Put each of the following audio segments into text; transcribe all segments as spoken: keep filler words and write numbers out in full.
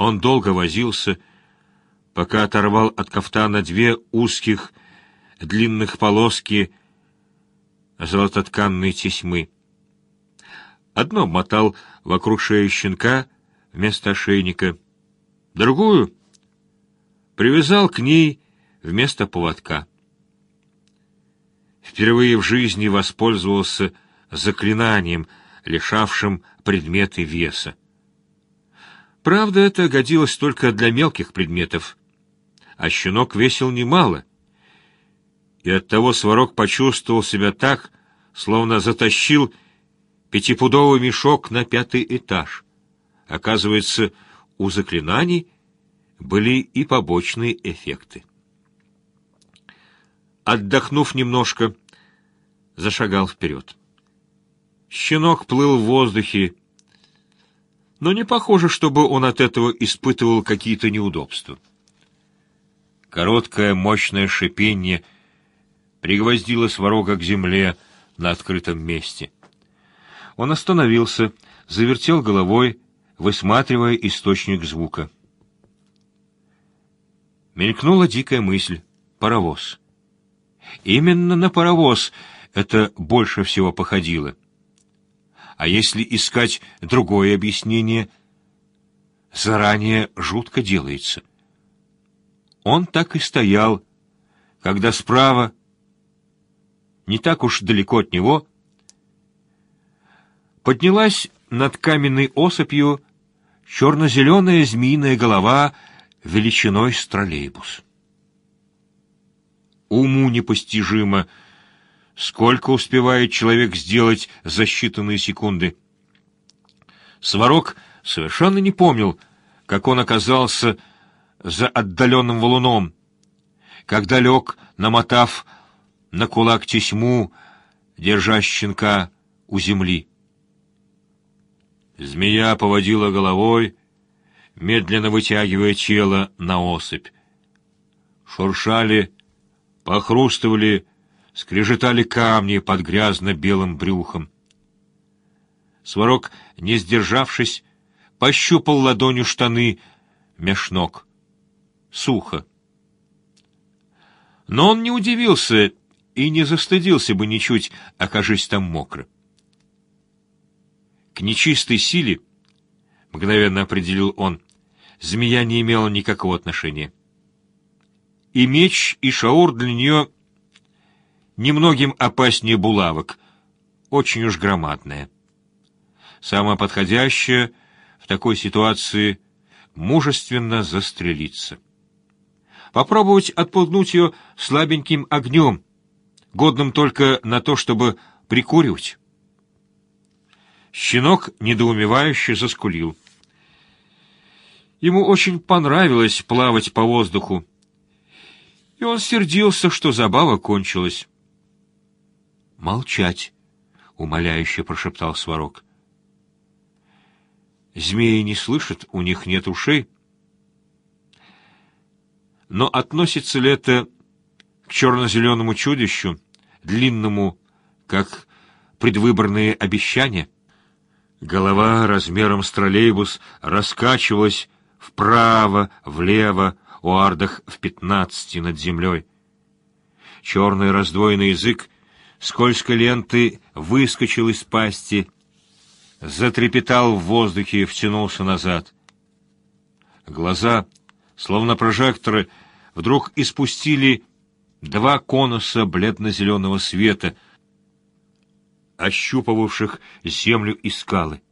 Он долго возился, пока оторвал от кафтана две узких длинных полоски золототканной тесьмы. Одну обмотал вокруг шеи щенка вместо ошейника, другую привязал к ней вместо поводка. Впервые в жизни воспользовался заклинанием, лишавшим предметы веса. Правда, это годилось только для мелких предметов, а щенок весил немало, и оттого Сварог почувствовал себя так, словно затащил пятипудовый мешок на пятый этаж. Оказывается, у заклинаний были и побочные эффекты. Отдохнув немножко, зашагал вперед. Щенок плыл в воздухе, но не похоже, чтобы он от этого испытывал какие-то неудобства. Короткое мощное шипение пригвоздило Сварога к земле на открытом месте. Он остановился, завертел головой, высматривая источник звука. Мелькнула дикая мысль — паровоз. Именно на паровоз это больше всего походило. А если искать другое объяснение, заранее жутко делается. Он так и стоял, когда справа, не так уж далеко от него, поднялась над каменной осыпью черно-зеленая змеиная голова величиной с троллейбус. Уму непостижимо, сколько успевает человек сделать за считанные секунды. Сварог совершенно не помнил, как он оказался за отдаленным валуном, когда лег, намотав на кулак тесьму, держа щенка у земли. Змея поводила головой, медленно вытягивая тело на осыпь. Шуршали, похрустывали, скрежетали камни под грязно-белым брюхом. Сварог, не сдержавшись, пощупал ладонью штаны меж ног. Сухо. Но он не удивился и не застыдился бы ничуть, окажись там мокро. К нечистой силе, мгновенно определил он, змея не имела никакого отношения. И меч, и шаур для нее немногим опаснее булавок, очень уж громадная. Самое подходящее в такой ситуации — мужественно застрелиться. Попробовать отпугнуть ее слабеньким огнем, годным только на то, чтобы прикуривать. Щенок недоумевающе заскулил. Ему очень понравилось плавать по воздуху, и он сердился, что забава кончилась. «Молчать!» — умоляюще прошептал Сварог. «Змеи не слышат, у них нет ушей». Но относится ли это к черно-зеленому чудищу, длинному, как предвыборные обещания? Голова размером с троллейбус раскачивалась вправо, влево, у ардах в пятнадцати над землей. Черный раздвоенный язык скользкой ленты выскочил из пасти, затрепетал в воздухе и втянулся назад. Глаза, словно прожекторы, вдруг испустили два конуса бледно-зеленого света, ощупывавших землю и скалы.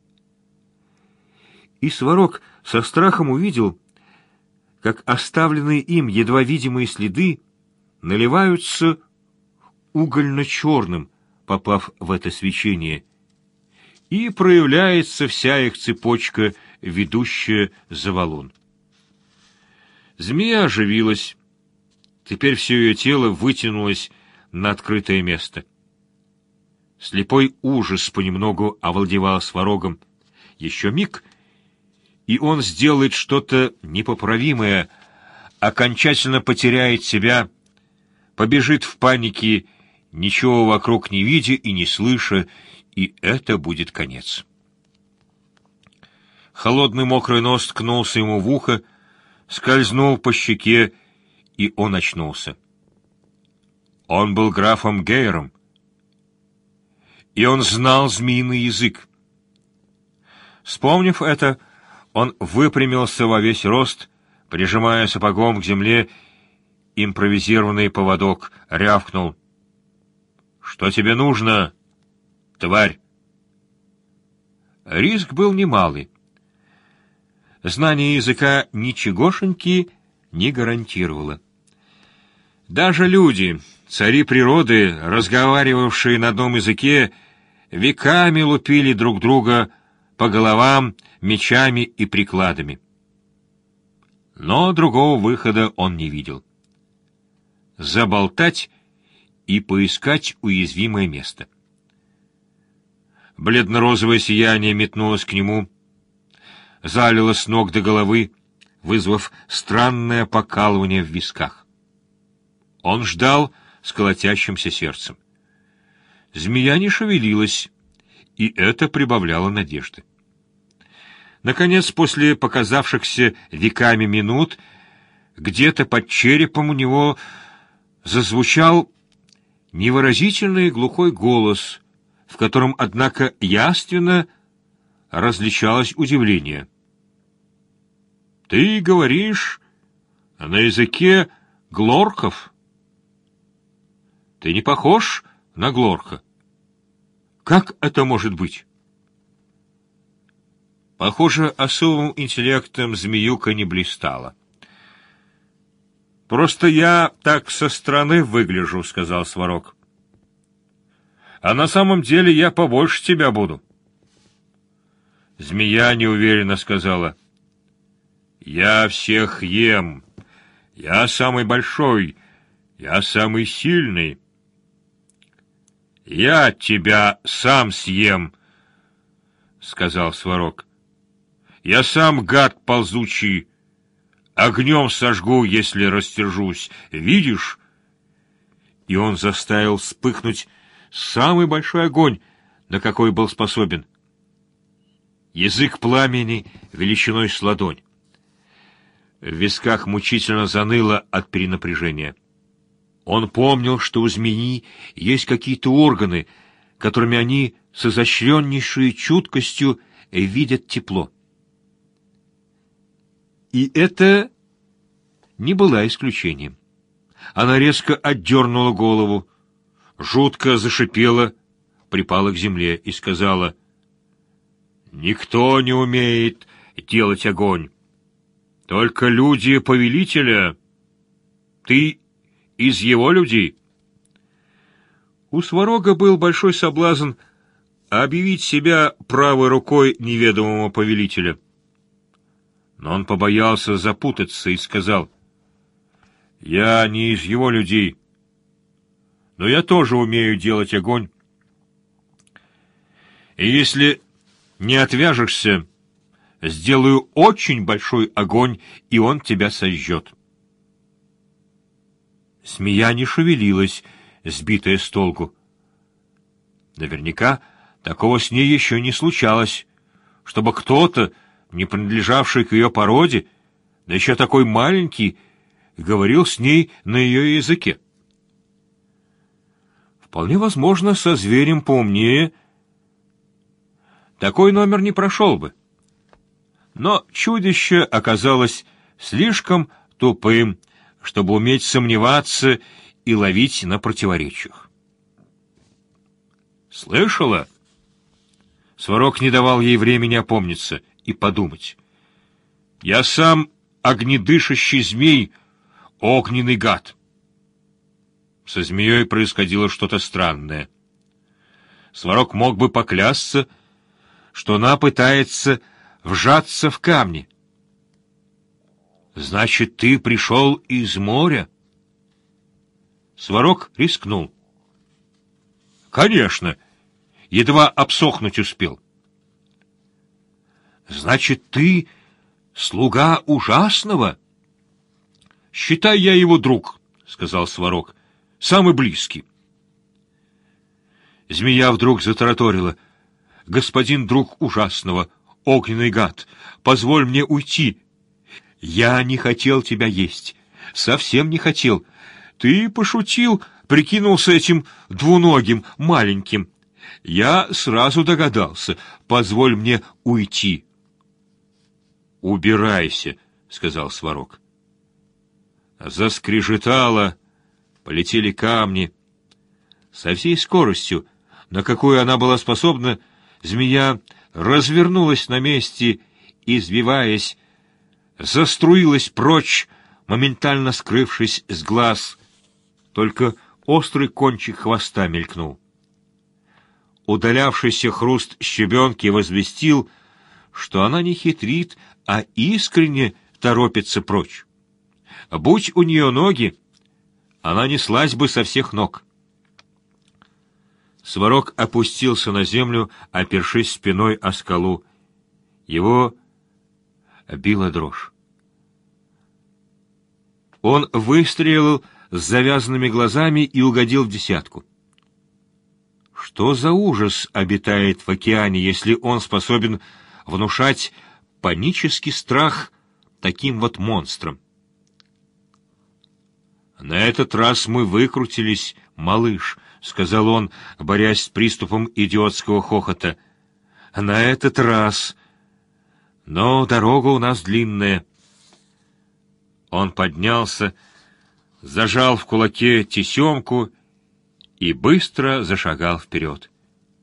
И Сварог со страхом увидел, как оставленные им едва видимые следы наливаются угольно-черным, попав в это свечение, и проявляется вся их цепочка, ведущая за валун. Змея оживилась. Теперь все ее тело вытянулось на открытое место. Слепой ужас понемногу овладевал Сварогом. Еще миг, и он сделает что-то непоправимое, окончательно потеряет себя, побежит в панике, ничего вокруг не видя и не слыша, и это будет конец. Холодный мокрый нос ткнулся ему в ухо, скользнул по щеке, и он очнулся. Он был графом Гейером, и он знал змеиный язык. Вспомнив это, он выпрямился во весь рост, прижимая сапогом к земле импровизированный поводок, рявкнул: «Что тебе нужно, тварь?» Риск был немалый. Знание языка ничегошеньки не гарантировало. Даже люди, цари природы, разговаривавшие на одном языке, веками лупили друг друга по головам мечами и прикладами. Но другого выхода он не видел. Заболтать и поискать уязвимое место. Бледно-розовое сияние метнулось к нему, залило с ног до головы, вызвав странное покалывание в висках. Он ждал с колотящимся сердцем. Змея не шевелилась, и это прибавляло надежды. Наконец, после показавшихся веками минут, где-то под черепом у него зазвучал невыразительный глухой голос, в котором, однако, явственно различалось удивление. «Ты говоришь на языке глорков? Ты не похож на глорка. Как это может быть?» Похоже, особым интеллектом змеюка не блистала. «Просто я так со стороны выгляжу», — сказал Сварог. «А на самом деле я побольше тебя буду». Змея неуверенно сказала: «Я всех ем. Я самый большой. Я самый сильный». «Я тебя сам съем», — сказал Сварог. «Я сам гад ползучий. Огнем сожгу, если растержусь. Видишь?» И он заставил вспыхнуть самый большой огонь, на какой был способен. Язык пламени величиной с ладонь. В висках мучительно заныло от перенапряжения. Он помнил, что у змеи есть какие-то органы, которыми они с изощреннейшей чуткостью видят тепло. И это не было исключением. Она резко отдернула голову, жутко зашипела, припала к земле и сказала: «Никто не умеет делать огонь. Только люди повелителя. Ты из его людей». У Сварога был большой соблазн объявить себя правой рукой неведомого повелителя. Но он побоялся запутаться и сказал: «Я не из его людей, но я тоже умею делать огонь. И если не отвяжешься, сделаю очень большой огонь, и он тебя сожжет». Змея не шевелилась, сбитая с толку. Наверняка такого с ней еще не случалось, чтобы кто-то, не принадлежавший к ее породе, да еще такой маленький, говорил с ней на ее языке. Вполне возможно, со зверем поумнее такой номер не прошел бы. Но чудище оказалось слишком тупым, чтобы уметь сомневаться и ловить на противоречиях. «Слышала?» Сварог не давал ей времени опомниться и подумать. «Я сам огнедышащий змей, огненный гад». Со змеей происходило что-то странное. Сварог мог бы поклясться, что она пытается вжаться в камни. «Значит, ты пришел из моря?» Сварог рискнул. «Конечно, едва обсохнуть успел». «Значит, ты слуга ужасного?» «Считай, я его друг», — сказал Сварог, — «самый близкий». Змея вдруг затараторила: «Господин друг ужасного, огненный гад! Позволь мне уйти! Я не хотел тебя есть, совсем не хотел. Ты пошутил, прикинулся этим двуногим, маленьким. Я сразу догадался. Позволь мне уйти. «Убирайся», — сказал Сварог. Заскрежетало, полетели камни. Со всей скоростью, на какую она была способна, змея развернулась на месте, извиваясь, заструилась прочь, моментально скрывшись с глаз. Только острый кончик хвоста мелькнул. Удалявшийся хруст щебенки возвестил, что она не хитрит, а искренне торопится прочь. Будь у нее ноги, она неслась бы со всех ног. Сварог опустился на землю, опершись спиной о скалу. Его била дрожь. Он выстрелил с завязанными глазами и угодил в десятку. Что за ужас обитает в океане, если он способен внушать панический страх таким вот монстрам? «На этот раз мы выкрутились, малыш», — сказал он, борясь с приступом идиотского хохота. «На этот раз. Но дорога у нас длинная». Он поднялся, зажал в кулаке тесемку и быстро зашагал вперед.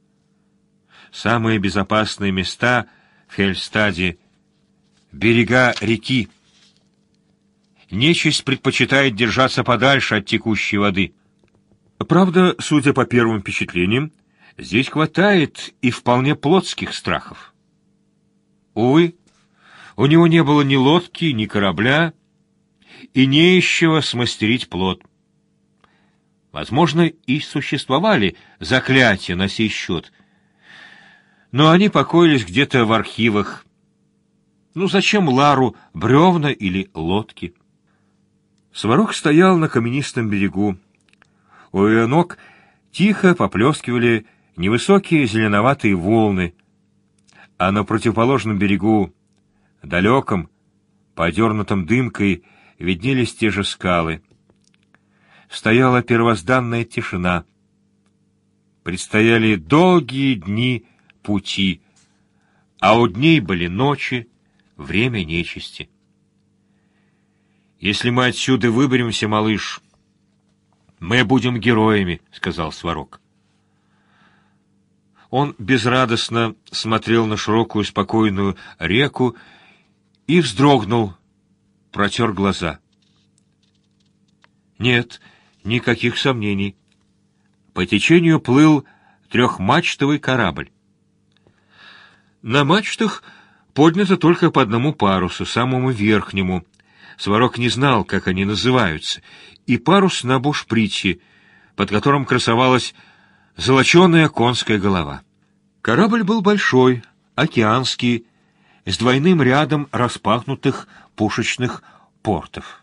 Самые безопасные места в Хельстаде — берега реки. Нечисть предпочитает держаться подальше от текущей воды. Правда, судя по первым впечатлениям, здесь хватает и вполне плотских страхов. Увы, у него не было ни лодки, ни корабля, и не из чего смастерить плот. Возможно, и существовали заклятия на сей счет, но они покоились где-то в архивах. Ну зачем Лару бревна или лодки? Сварог стоял на каменистом берегу. У ее ног тихо поплескивали невысокие зеленоватые волны, а на противоположном берегу, далеком, подернутом дымкой, виднелись те же скалы. Стояла первозданная тишина. Предстояли долгие дни пути, а у дней были ночи, время нечисти. «Если мы отсюда выберемся, малыш, мы будем героями», — сказал Сварог. Он безрадостно смотрел на широкую спокойную реку и вздрогнул, протер глаза. Нет, никаких сомнений. По течению плыл трехмачтовый корабль. На мачтах поднято только по одному парусу, самому верхнему. Сварог не знал, как они называются, и парус на бушприте, под которым красовалась золоченая конская голова. Корабль был большой, океанский, с двойным рядом распахнутых пушечных портов.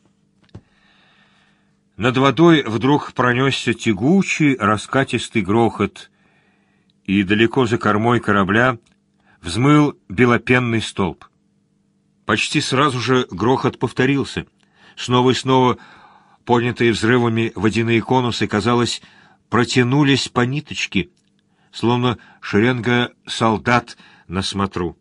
Над водой вдруг пронесся тягучий, раскатистый грохот, и далеко за кормой корабля взмыл белопенный столб. Почти сразу же грохот повторился. Снова и снова поднятые взрывами водяные конусы, казалось, протянулись по ниточке, словно шеренга солдат на смотру.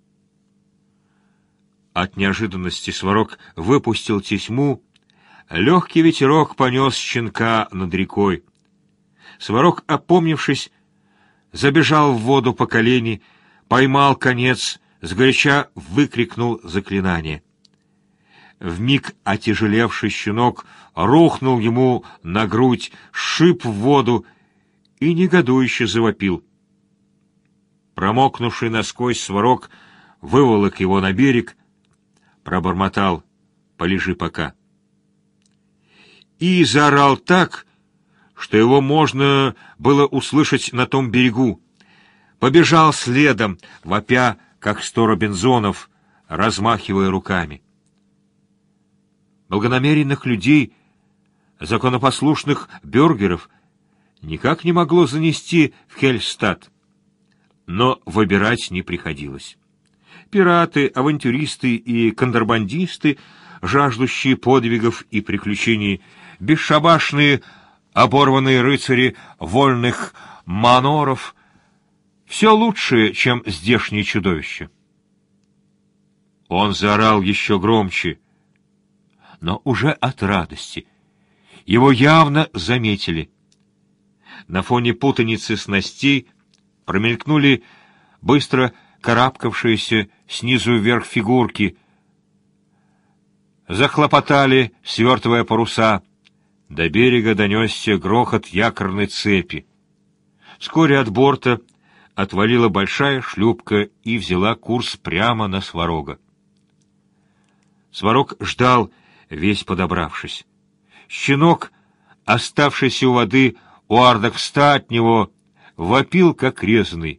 От неожиданности Сварог выпустил тесьму, легкий ветерок понес щенка над рекой. Сварог, опомнившись, забежал в воду по колени, поймал конец, сгоряча выкрикнул заклинание. Вмиг отяжелевший щенок рухнул ему на грудь, сшиб в воду и негодующе завопил. Промокнувший насквозь Сварог выволок его на берег, пробормотал: «Полежи пока». И заорал так, что его можно было услышать на том берегу. Побежал следом, вопя, как сто робинзонов, размахивая руками. Благонамеренных людей, законопослушных бюргеров, никак не могло занести в Хельстад, но выбирать не приходилось. Пираты, авантюристы и контрабандисты, жаждущие подвигов и приключений, бесшабашные, оборванные рыцари вольных маноров — все лучшее, чем здешние чудовища. Он заорал еще громче, но уже от радости. Его явно заметили. На фоне путаницы снастей промелькнули быстро карабкавшиеся снизу вверх фигурки, захлопотали, свертывая паруса. До берега донесся грохот якорной цепи. Вскоре от борта отвалила большая шлюпка и взяла курс прямо на Сварога. Сварог ждал, весь подобравшись. Щенок, оставшийся у воды у Ардакста от него, вопил, как резаный.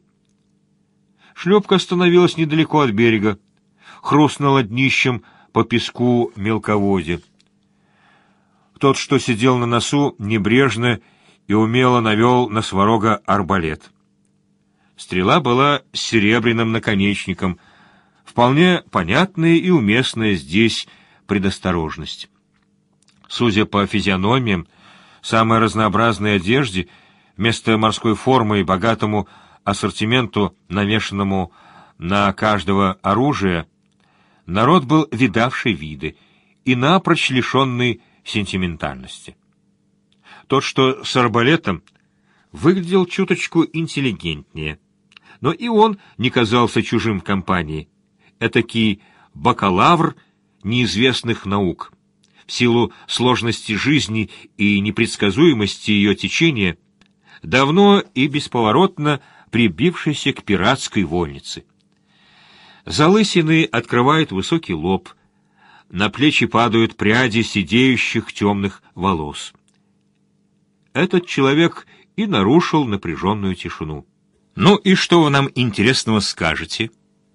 Шлюпка остановилась недалеко от берега, хрустнула днищем по песку мелководья. Тот, что сидел на носу, небрежно и умело навел на Сварога арбалет. Стрела была с серебряным наконечником, вполне понятная и уместная здесь предосторожность. Судя по физиономиям, самой разнообразной одежде, вместо морской формы и богатому ассортименту, навешанному на каждого оружия, народ был видавший виды и напрочь лишенный сентиментальности. Тот, что с арбалетом, выглядел чуточку интеллигентнее, но и он не казался чужим в компании. Этакий бакалавр неизвестных наук. В силу сложности жизни и непредсказуемости ее течения, давно и бесповоротно прибившийся к пиратской вольнице. Залысины открывают высокий лоб, на плечи падают пряди сидеющих темных волос. Этот человек и нарушил напряженную тишину. «Ну и что вы нам интересного скажете?»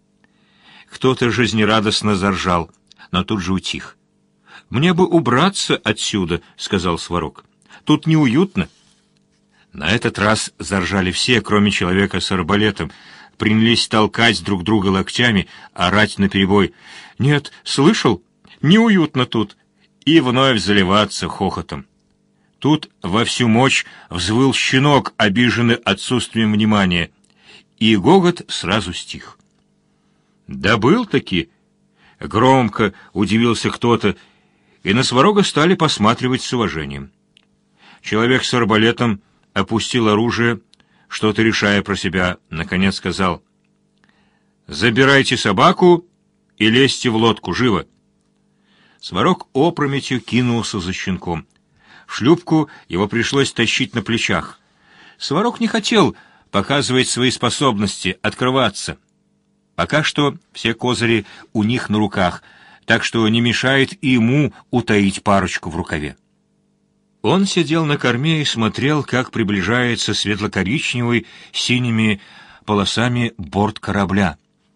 Кто-то жизнерадостно заржал, но тут же утих. «Мне бы убраться отсюда», — сказал Сварог. «Тут неуютно». На этот раз заржали все, кроме человека с арбалетом, принялись толкать друг друга локтями, орать наперебой. «Нет, слышал? Неуютно тут!» И вновь заливаться хохотом. Тут во всю мощь взвыл щенок, обиженный отсутствием внимания, и гогот сразу стих. «Да был-таки!» — громко удивился кто-то, и на Сварога стали посматривать с уважением. Человек с арбалетом опустил оружие, что-то решая про себя, наконец сказал: «Забирайте собаку и лезьте в лодку, живо!» Сварог опрометью кинулся за щенком. В шлюпку его пришлось тащить на плечах. Сварог не хотел показывать свои способности, открываться. Пока что все козыри у них на руках, так что не мешает и ему утаить парочку в рукаве. Он сидел на корме и смотрел, как приближается светло-коричневый с синими полосами борт корабля.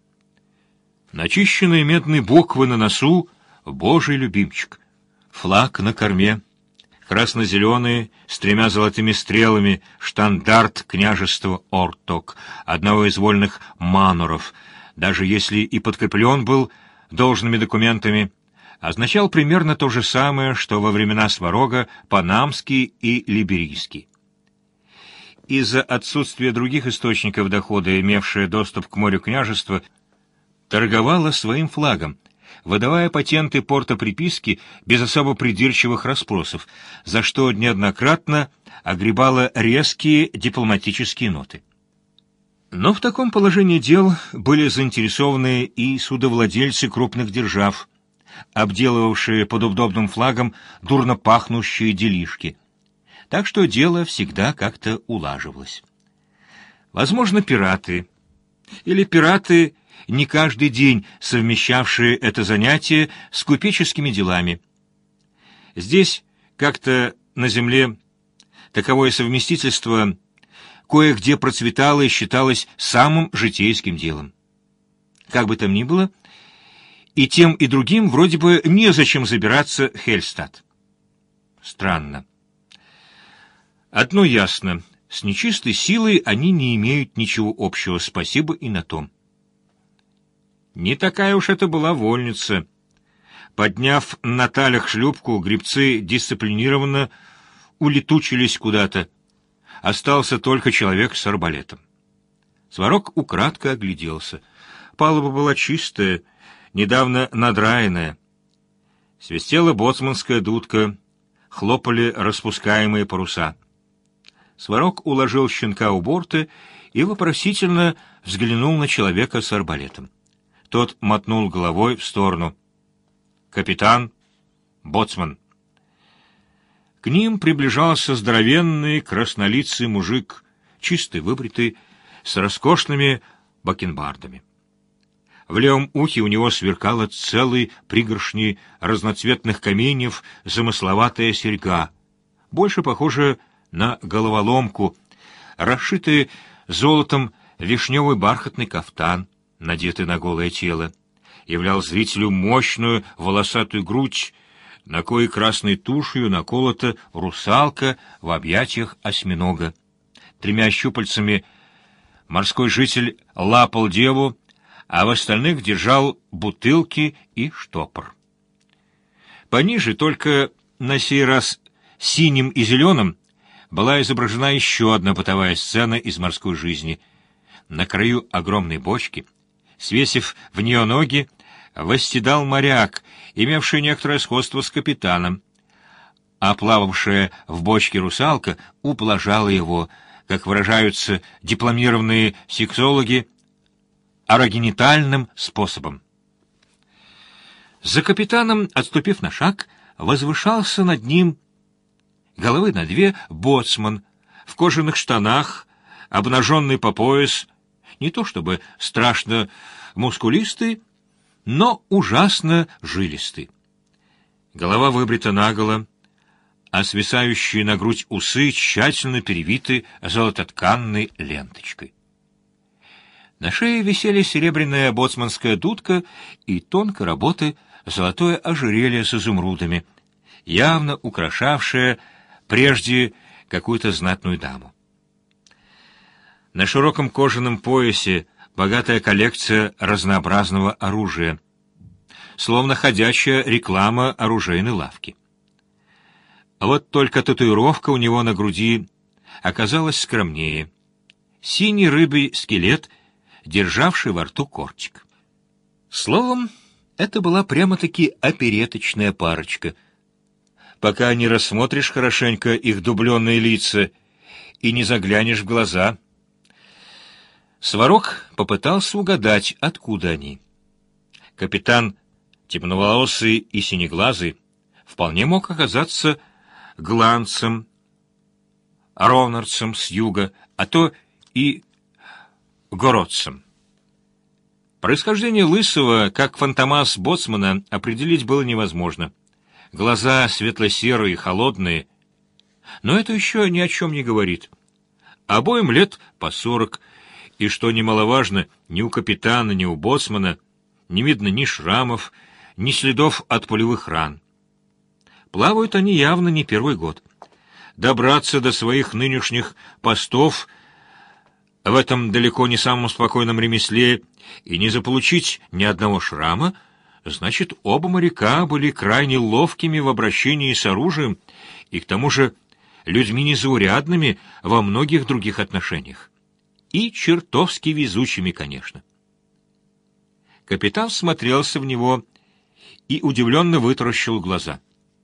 Начищенные медные буквы на носу — «Божий любимчик», флаг на корме, красно-зеленые с тремя золотыми стрелами штандарт княжества Орток, одного из вольных маноров, даже если и подкреплен был должными документами, означал примерно то же самое, что во времена Сварога панамский и либерийский. Из-за отсутствия других источников дохода, имевшее доступ к морю княжества, торговало своим флагом, выдавая патенты порта-приписки без особо придирчивых расспросов, за что неоднократно огребало резкие дипломатические ноты. Но в таком положении дел были заинтересованы и судовладельцы крупных держав, обделывавшие под удобным флагом дурно пахнущие делишки. Так что дело всегда как-то улаживалось. Возможно, пираты. Или пираты, не каждый день совмещавшие это занятие с купеческими делами. Здесь, как-то на земле, таковое совместительство кое-где процветало и считалось самым житейским делом. Как бы там ни было, и тем, и другим вроде бы незачем забираться в Хельстад. Странно. Одно ясно: с нечистой силой они не имеют ничего общего, спасибо и на том. Не такая уж это была вольница. Подняв на талях шлюпку, гребцы дисциплинированно улетучились куда-то. Остался только человек с арбалетом. Сварог украдко огляделся. Палуба была чистая, недавно надраенная. Свистела боцманская дудка, хлопали распускаемые паруса. Сварог уложил щенка у борта и вопросительно взглянул на человека с арбалетом. Тот мотнул головой в сторону. «Капитан, боцман». К ним приближался здоровенный краснолицый мужик, чистый, выбритый, с роскошными бакенбардами. В левом ухе у него сверкала целый пригоршни разноцветных каменьев замысловатая серьга, больше похожая на головоломку, расшитый золотом вишневый бархатный кафтан, надетый на голое тело, являл зрителю мощную волосатую грудь, на коей красной тушью наколота русалка в объятиях осьминога. Тремя щупальцами морской житель лапал деву, а в остальных держал бутылки и штопор. Пониже, только на сей раз синим и зеленым, была изображена еще одна бытовая сцена из морской жизни. На краю огромной бочки, свесив в нее ноги, восседал моряк, имевший некоторое сходство с капитаном, а плававшая в бочке русалка ублажала его, как выражаются дипломированные сексологи, орогенитальным способом. За капитаном, отступив на шаг, возвышался над ним головы на две боцман в кожаных штанах, обнаженный по пояс, не то чтобы страшно мускулистый, но ужасно жилистый. Голова выбрита наголо, а свисающие на грудь усы тщательно перевиты золототканной ленточкой. На шее висели серебряная боцманская дудка и тонкой работы золотое ожерелье с изумрудами, явно украшавшее прежде какую-то знатную даму. На широком кожаном поясе богатая коллекция разнообразного оружия, словно ходячая реклама оружейной лавки. Вот только татуировка у него на груди оказалась скромнее. Синий рыбий скелет, державший во рту кортик. Словом, это была прямо-таки опереточная парочка. Пока не рассмотришь хорошенько их дубленные лица и не заглянешь в глаза. Сварог попытался угадать, откуда они. Капитан, темноволосый и синеглазый, вполне мог оказаться гланцем, ровнарцем с юга, а то и городцем. Происхождение Лысого, как фантомас боцмана, определить было невозможно. Глаза светло-серые и холодные, но это еще ни о чем не говорит. Обоим лет по сорок, и, что немаловажно, ни у капитана, ни у боцмана не видно ни шрамов, ни следов от пулевых ран. Плавают они явно не первый год. Добраться до своих нынешних постов в этом далеко не самом спокойном ремесле и не заполучить ни одного шрама, значит, оба моряка были крайне ловкими в обращении с оружием и, к тому же, людьми незаурядными во многих других отношениях. И чертовски везучими, конечно. Капитан смотрелся в него и удивленно вытаращил глаза.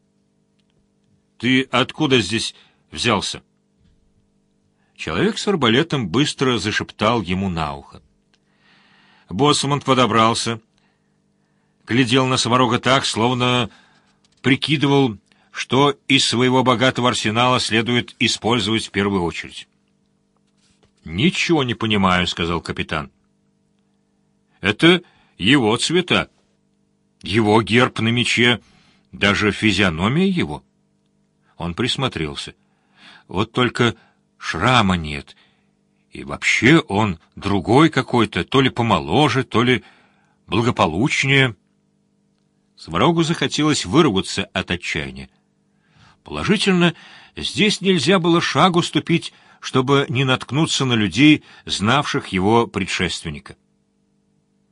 «Ты откуда здесь взялся?» Человек с арбалетом быстро зашептал ему на ухо. Боцман подобрался, глядел на Сварога так, словно прикидывал, что из своего богатого арсенала следует использовать в первую очередь. «Ничего не понимаю», — сказал капитан. «Это его цвета, его герб на мече, даже физиономия его». Он присмотрелся. Вот только шрама нет, и вообще он другой какой-то, то ли помоложе, то ли благополучнее. Сварогу захотелось выругаться от отчаяния. Положительно, здесь нельзя было шагу ступить, чтобы не наткнуться на людей, знавших его предшественника.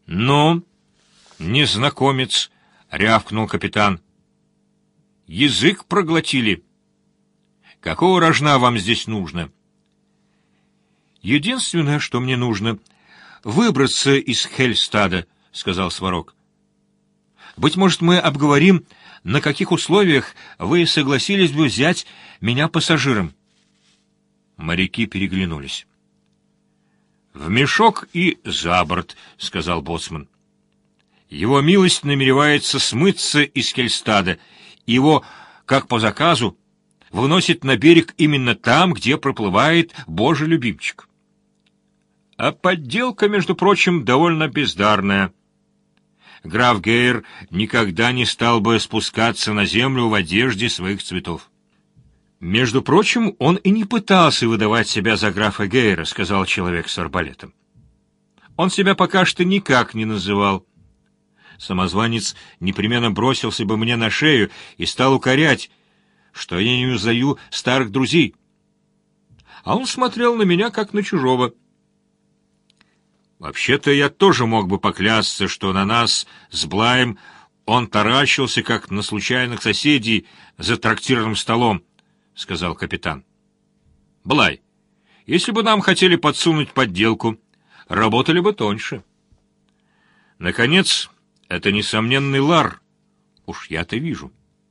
«Ну, незнакомец», — рявкнул капитан. «Язык проглотили. Какого рожна вам здесь нужно?» «Единственное, что мне нужно — выбраться из Хельстада», — сказал Сварог. «Быть может, мы обговорим, на каких условиях вы согласились бы взять меня пассажиром». Моряки переглянулись. «В мешок и за борт», — сказал боцман. «Его милость намеревается смыться из Хельстада. Его, как по заказу, выносит на берег именно там, где проплывает Божий любимчик. А подделка, между прочим, довольно бездарная. Граф Гейр никогда не стал бы спускаться на землю в одежде своих цветов». «Между прочим, он и не пытался выдавать себя за графа Гейра», — сказал человек с арбалетом. «Он себя пока что никак не называл. Самозванец непременно бросился бы мне на шею и стал укорять, что я не узнаю старых друзей. А он смотрел на меня, как на чужого. Вообще-то я тоже мог бы поклясться, что на нас с Блаем он таращился, как на случайных соседей за трактирным столом, — сказал капитан. «Блай, если бы нам хотели подсунуть подделку, работали бы тоньше. Наконец, это несомненный лар, уж я-то вижу».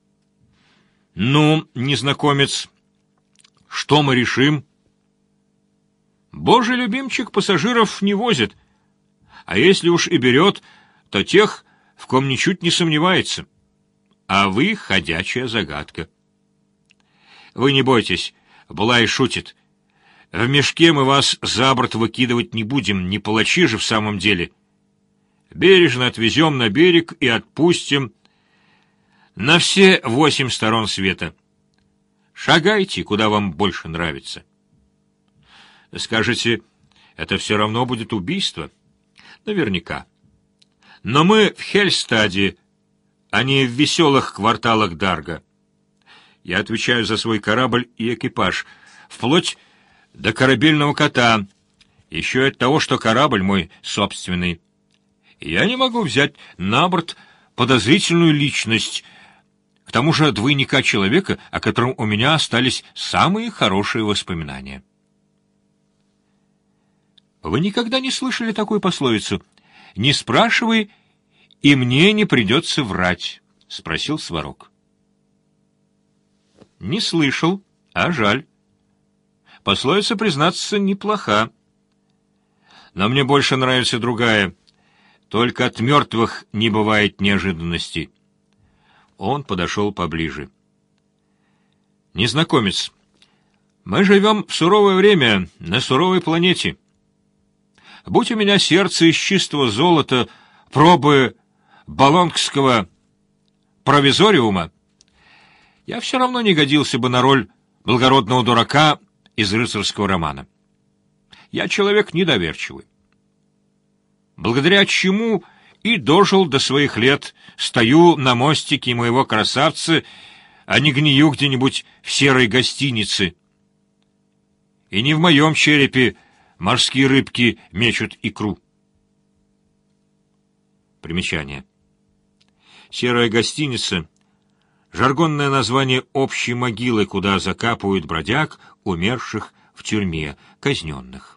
«Ну, незнакомец, что мы решим?» «Божий любимчик пассажиров не возит, а если уж и берет, то тех, в ком ничуть не сомневается. А вы — ходячая загадка». «Вы не бойтесь, Блай шутит. В мешке мы вас за борт выкидывать не будем, не палачи же в самом деле. Бережно отвезем на берег и отпустим на все восемь сторон света. Шагайте, куда вам больше нравится». Скажете, это все равно будет убийство? Наверняка. Но мы в Хельстаде, а не в веселых кварталах Дарга. Я отвечаю за свой корабль и экипаж, вплоть до корабельного кота, еще и от того, что корабль мой собственный. Я не могу взять на борт подозрительную личность, к тому же двойника человека, о котором у меня остались самые хорошие воспоминания. Вы никогда не слышали такую пословицу? «Не спрашивай, и мне не придется врать», — спросил Сварог. «Не слышал, а жаль. Пословица, признаться, неплоха. Но мне больше нравится другая. Только от мертвых не бывает неожиданностей». Он подошел поближе. «Незнакомец, мы живем в суровое время, на суровой планете. Будь у меня сердце из чистого золота, пробы болонского провизориума, я все равно не годился бы на роль благородного дурака из рыцарского романа. Я человек недоверчивый. Благодаря чему и дожил до своих лет, стою на мостике моего красавца, а не гнию где-нибудь в серой гостинице. И не в моем черепе морские рыбки мечут икру. Примечание. Серая гостиница — жаргонное название общей могилы, куда закапывают бродяг, умерших в тюрьме, казненных.